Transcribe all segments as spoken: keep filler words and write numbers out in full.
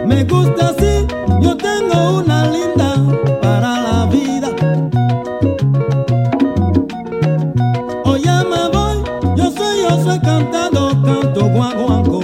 Me gusta así, yo tengo una linda para la vida. Hoy ya me voy, yo soy, yo soy cantando, canto guaguancó.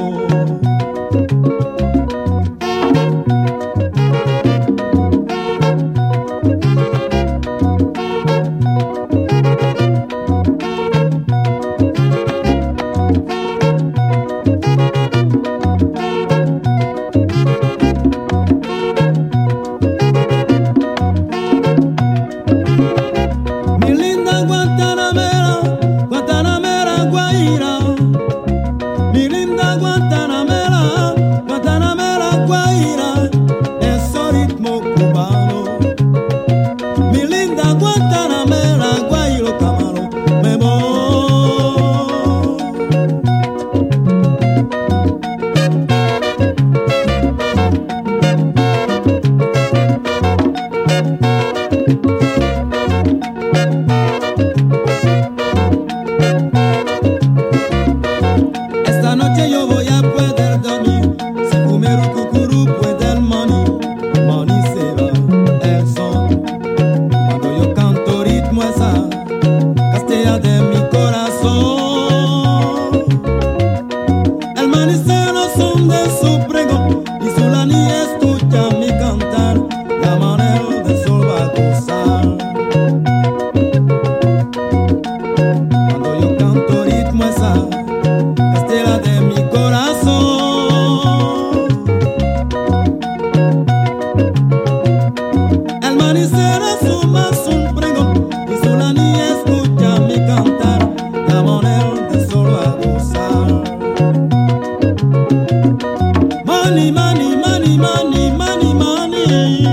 Money, money, money, money, money, money.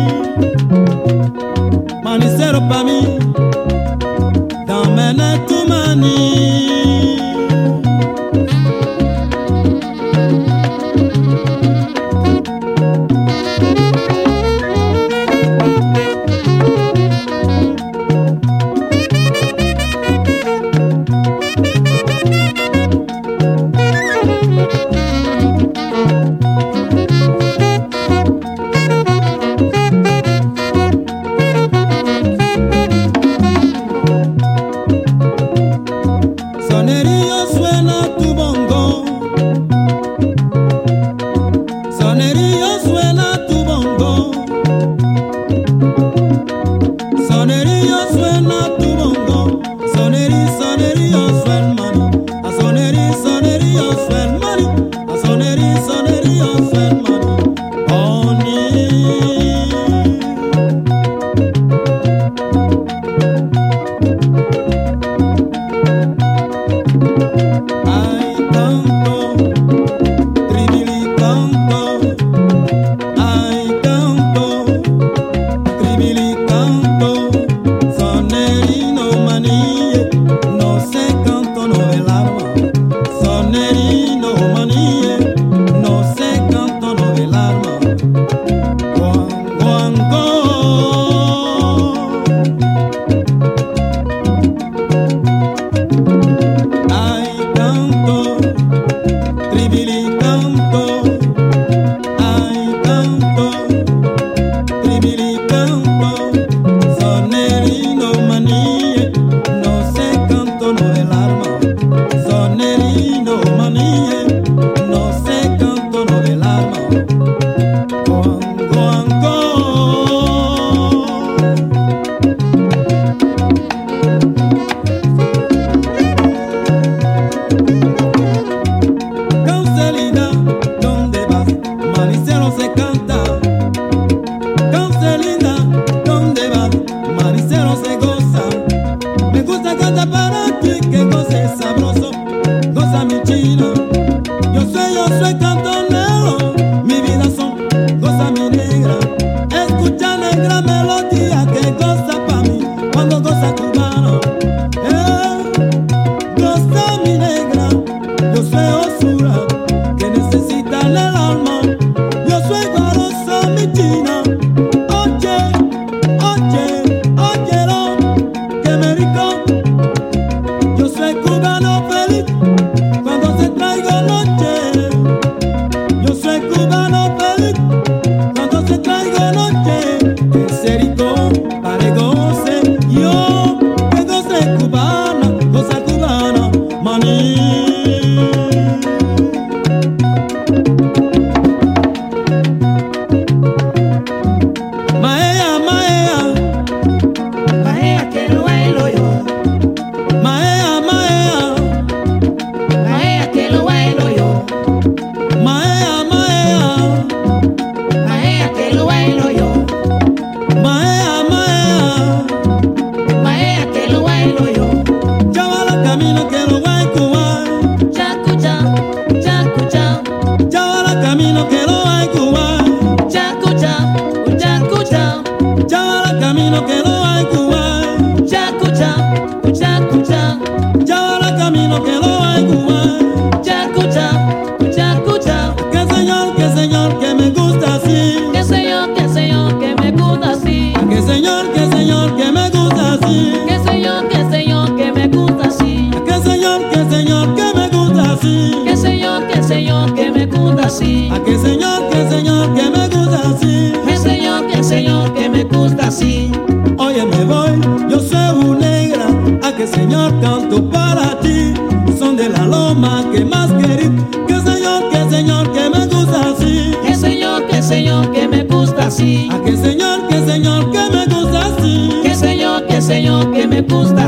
Manicero pa' mí, dame tu money. Sonerío suena tu bongo, sonerío suena tu bongo, sonerío suena tu bongo, sonerí, sonerío suena mani, a sonerí, sonerío suena mani, a sonerí, sonerío suena mani, oni. Que necesita el alma, yo soy guaro.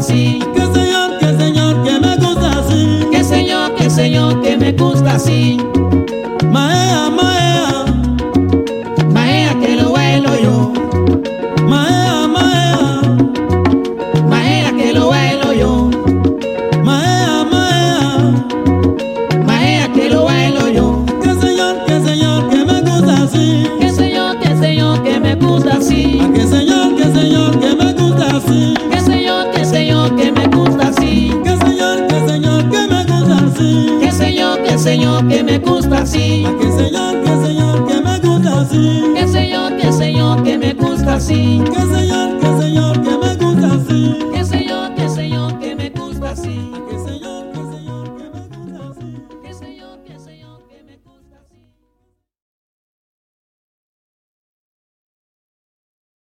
así. Que señor, que señor, que me gusta así. Que señor, que señor, que me gusta así. Maea, maea, Maea que lo bailo yo. maea, maea, Maea que lo bailo yo. maea, maea. Maea que lo bailo yo. Que señor, que señor, que me gusta así. Que señor, que señor, que me gusta así. A que señor, que señor, que me gusta así. Que señor, que señor, que me gusta así. Que señor, que señor, que me gusta así. Que señor, que señor, que me gusta así. A que señor, que señor, que me gusta así. Que señor, que señor, que me gusta así. Que señor,